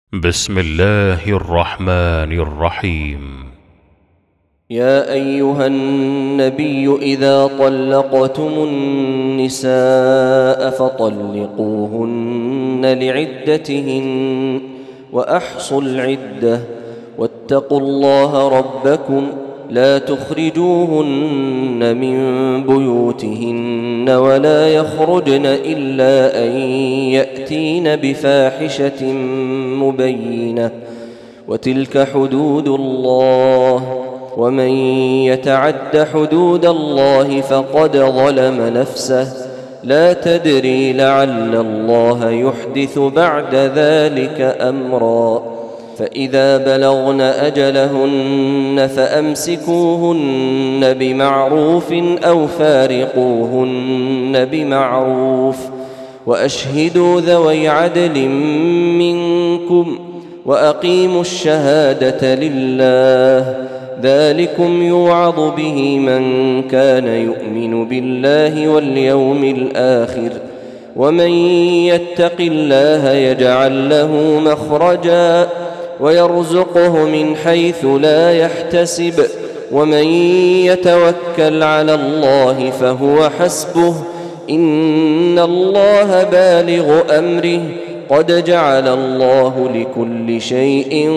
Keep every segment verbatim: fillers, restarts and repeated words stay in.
بسم الله الرحمن الرحيم. يا أيها النبي إذا طلقتم النساء فطلقوهن لعدتهن وأحصوا العدة واتقوا الله ربكم لا تخرجوهن من بيوتهن ولا يخرجن إلا أن يأتين بفاحشة مبينة وتلك حدود الله ومن يتعد حدود الله فقد ظلم نفسه لا تدري لعل الله يحدث بعد ذلك أمرا فإذا بلغن أجلهن فأمسكوهن بمعروف أو فارقوهن بمعروف وأشهدوا ذوي عدل منكم وأقيموا الشهادة لله ذلكم يوعظ به من كان يؤمن بالله واليوم الآخر ومن يتق الله يجعل له مخرجا ويرزقه من حيث لا يحتسب ومن يتوكل على الله فهو حسبه إن الله بالغ أمره قد جعل الله لكل شيء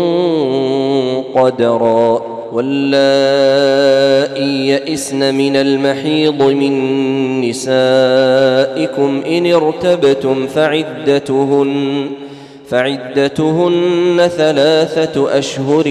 قدرا واللائي يئسن من المحيض من نسائكم إن ارتبتم فعدتهن فعدتهن ثلاثة أشهر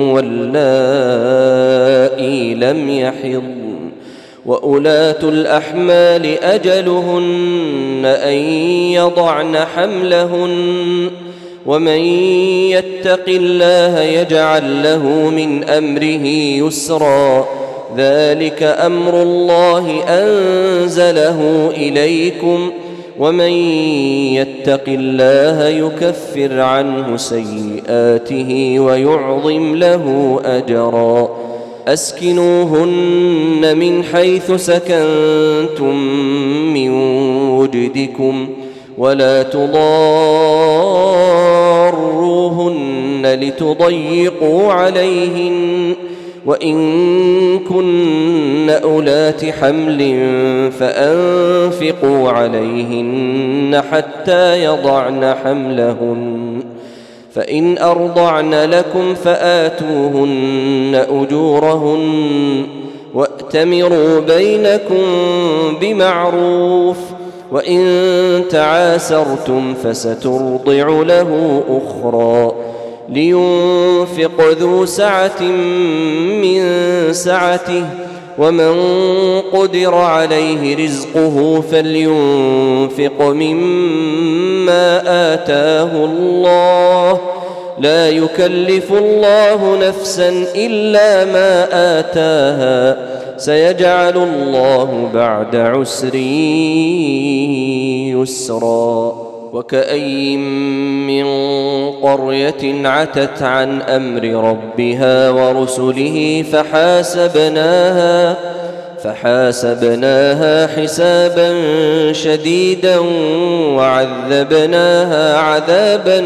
واللائي لم يحضن وأولاة الأحمال أجلهن أن يضعن حملهن ومن يتق الله يجعل له من أمره يسرا ذلك أمر الله أنزله إليكم ومن يتق الله يكفر عنه سيئاته ويعظم له أجرا أسكنوهن من حيث سكنتم من وجدكم ولا تضاروهن لتضيقوا عليهن وإن كن أولات حمل فأنفقوا عليهن حتى يضعن حملهن فإن أرضعن لكم فآتوهن أجورهن وأتمروا بينكم بمعروف وإن تعاسرتم فسترضع له أخرى لينفق ذو سعة من سعته ومن قدر عليه رزقه فلينفق مما آتاه الله لا يكلف الله نفسا إلا ما آتاها سيجعل الله بعد عسر يسرا وكأي من قرية عتت عن أمر ربها ورسله فحاسبناها فحاسبناها حسابا شديدا وعذبناها عذابا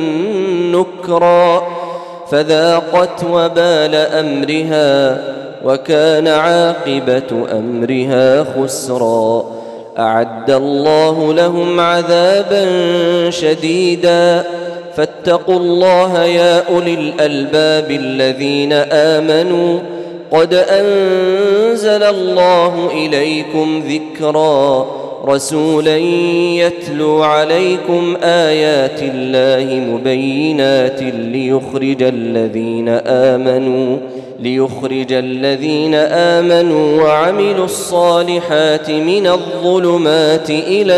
نكرا فذاقت وبال أمرها وكان عاقبة أمرها خسرا أعد الله لهم عذابا شديدا فاتقوا الله يا أولي الألباب الذين آمنوا قد أنزل الله إليكم ذكرا رسولا يتلو عليكم آيات الله مبينات ليخرج الذين آمنوا ليخرج الذين آمنوا وعملوا الصالحات من الظلمات إلى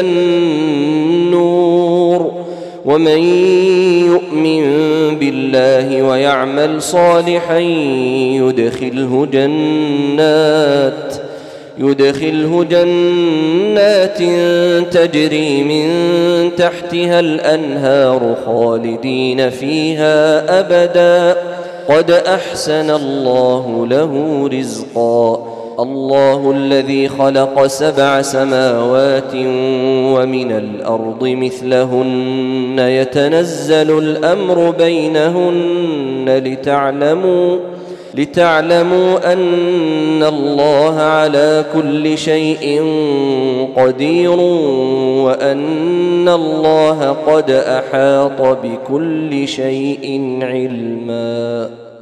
النور ومن يؤمن بالله ويعمل صالحا يدخله جنات يدخله جنات تجري من تحتها الأنهار خالدين فيها أبدا قد أحسن الله له رزقا الله الذي خلق سبع سماوات ومن الأرض مثلهن يتنزل الأمر بينهن لتعلموا لتعلموا أن الله على كل شيء قدير وأن الله قد أحاط بكل شيء علما.